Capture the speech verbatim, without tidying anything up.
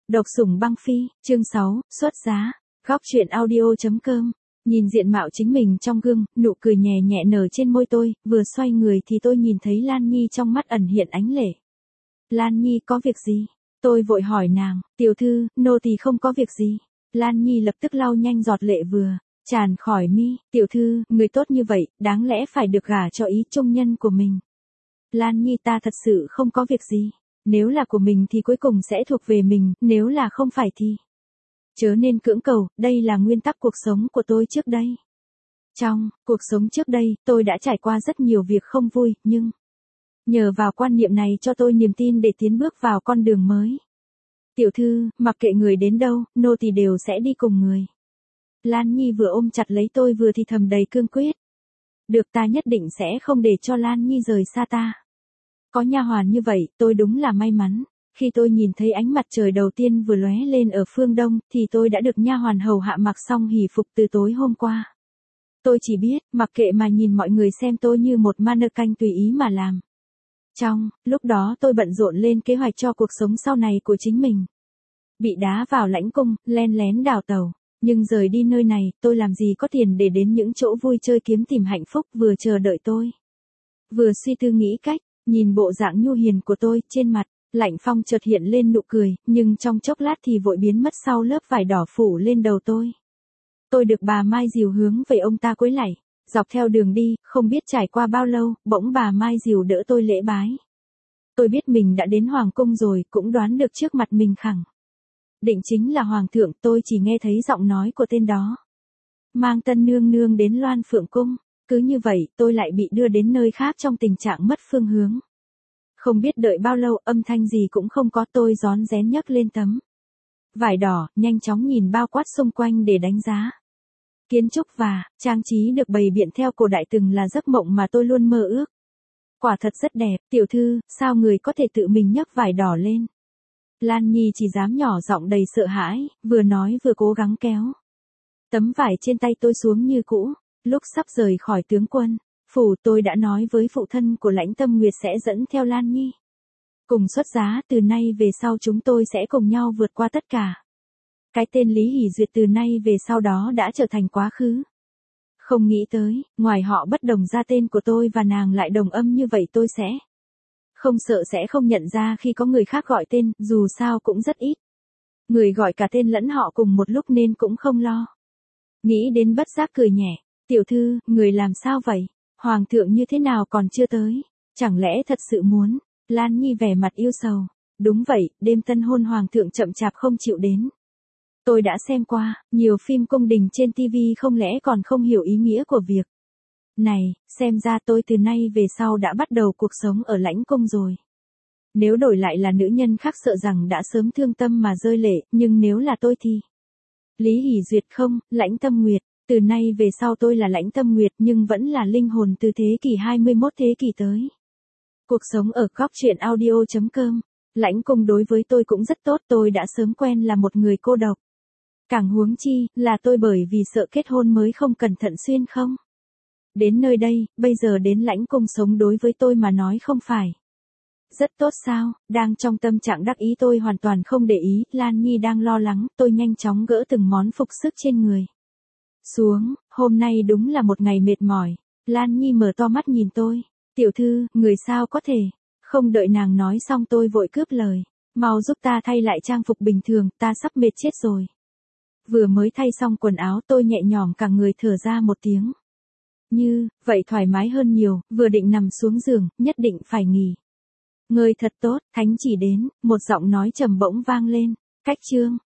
Độc sủng băng phi, chương sáu, xuất giá. Góc truyện audio.com. Nhìn diện mạo chính mình trong gương, nụ cười nhẹ nhẹ nở trên môi tôi, vừa xoay người thì tôi nhìn thấy Lan Nhi trong mắt ẩn hiện ánh lệ. Lan Nhi có việc gì? Tôi vội hỏi nàng, tiểu thư, nô tỳ không có việc gì. Lan Nhi lập tức lau nhanh giọt lệ vừa tràn khỏi mi, tiểu thư, người tốt như vậy, đáng lẽ phải được gả cho ý trung nhân của mình. Lan Nhi ta thật sự không có việc gì. Nếu là của mình thì cuối cùng sẽ thuộc về mình, nếu là không phải thì chớ nên cưỡng cầu, đây là nguyên tắc cuộc sống của tôi trước đây. Trong cuộc sống trước đây, tôi đã trải qua rất nhiều việc không vui, nhưng nhờ vào quan niệm này cho tôi niềm tin để tiến bước vào con đường mới. Tiểu thư, mặc kệ người đến đâu, nô tỳ đều sẽ đi cùng người. Lan Nhi vừa ôm chặt lấy tôi vừa thì thầm đầy cương quyết. Được, ta nhất định sẽ không để cho Lan Nhi rời xa ta. Có nha hoàn như vậy, tôi đúng là may mắn. Khi tôi nhìn thấy ánh mặt trời đầu tiên vừa lóe lên ở phương đông, thì tôi đã được nha hoàn hầu hạ mặc xong hỷ phục từ tối hôm qua. Tôi chỉ biết, mặc kệ mà nhìn mọi người xem tôi như một mannequin tùy ý mà làm. Trong lúc đó tôi bận rộn lên kế hoạch cho cuộc sống sau này của chính mình. Bị đá vào lãnh cung, len lén đào tàu. Nhưng rời đi nơi này, tôi làm gì có tiền để đến những chỗ vui chơi kiếm tìm hạnh phúc vừa chờ đợi tôi. Vừa suy tư nghĩ cách. Nhìn bộ dạng nhu hiền của tôi, trên mặt, Lạnh Phong chợt hiện lên nụ cười, nhưng trong chốc lát thì vội biến mất sau lớp vải đỏ phủ lên đầu tôi. Tôi được bà Mai dìu hướng về ông ta cúi lạy, dọc theo đường đi, không biết trải qua bao lâu, bỗng bà Mai dìu đỡ tôi lễ bái. Tôi biết mình đã đến Hoàng cung rồi, cũng đoán được trước mặt mình khẳng định chính là Hoàng thượng, tôi chỉ nghe thấy giọng nói của tên đó. Mang tân nương nương đến Loan Phượng cung. Cứ như vậy, tôi lại bị đưa đến nơi khác trong tình trạng mất phương hướng. Không biết đợi bao lâu, âm thanh gì cũng không có, tôi rón rén nhấc lên tấm vải đỏ, nhanh chóng nhìn bao quát xung quanh để đánh giá. Kiến trúc và trang trí được bày biện theo cổ đại từng là giấc mộng mà tôi luôn mơ ước. Quả thật rất đẹp, tiểu thư, sao người có thể tự mình nhấc vải đỏ lên? Lan Nhi chỉ dám nhỏ giọng đầy sợ hãi, vừa nói vừa cố gắng kéo tấm vải trên tay tôi xuống như cũ. Lúc sắp rời khỏi tướng quân phủ, tôi đã nói với phụ thân của Lãnh Tâm Nguyệt sẽ dẫn theo Lan Nhi cùng xuất giá, từ nay về sau chúng tôi sẽ cùng nhau vượt qua tất cả. Cái tên Lý Hỷ Duyệt từ nay về sau đó đã trở thành quá khứ. Không nghĩ tới, ngoài họ bất đồng ra tên của tôi và nàng lại đồng âm như vậy, tôi sẽ không sợ sẽ không nhận ra khi có người khác gọi tên, dù sao cũng rất ít người gọi cả tên lẫn họ cùng một lúc nên cũng không lo. Nghĩ đến bất giác cười nhẹ. Tiểu thư, người làm sao vậy? Hoàng thượng như thế nào còn chưa tới? Chẳng lẽ thật sự muốn? Lan Nhi vẻ mặt yêu sầu. Đúng vậy, đêm tân hôn Hoàng thượng chậm chạp không chịu đến. Tôi đã xem qua, nhiều phim cung đình trên ti vi, không lẽ còn không hiểu ý nghĩa của việc này, xem ra tôi từ nay về sau đã bắt đầu cuộc sống ở lãnh cung rồi. Nếu đổi lại là nữ nhân khác sợ rằng đã sớm thương tâm mà rơi lệ, nhưng nếu là tôi thì Lý Hỷ Duyệt không, Lãnh Tâm Nguyệt. Từ nay về sau tôi là Lãnh Tâm Nguyệt nhưng vẫn là linh hồn từ thế kỷ hai mươi mốt thế kỷ tới. Cuộc sống ở góc truyện audio.com. Lãnh cung đối với tôi cũng rất tốt, tôi đã sớm quen là một người cô độc. Càng huống chi, là tôi bởi vì sợ kết hôn mới không cẩn thận xuyên không đến nơi đây, bây giờ đến lãnh cung sống đối với tôi mà nói không phải rất tốt sao? Đang trong tâm trạng đắc ý tôi hoàn toàn không để ý, Lan Nhi đang lo lắng, tôi nhanh chóng gỡ từng món phục sức trên người xuống. Hôm nay đúng là một ngày mệt mỏi. Lan Nhi mở to mắt nhìn tôi. Tiểu thư, người sao có thể? Không đợi nàng nói xong tôi vội cướp lời. Mau giúp ta thay lại trang phục bình thường, ta sắp mệt chết rồi. Vừa mới thay xong quần áo tôi nhẹ nhõm cả người, thở ra một tiếng. Như, vậy thoải mái hơn nhiều, vừa định nằm xuống giường, nhất định phải nghỉ ngơi thật tốt, thánh chỉ đến, một giọng nói trầm bỗng vang lên. Cách chương.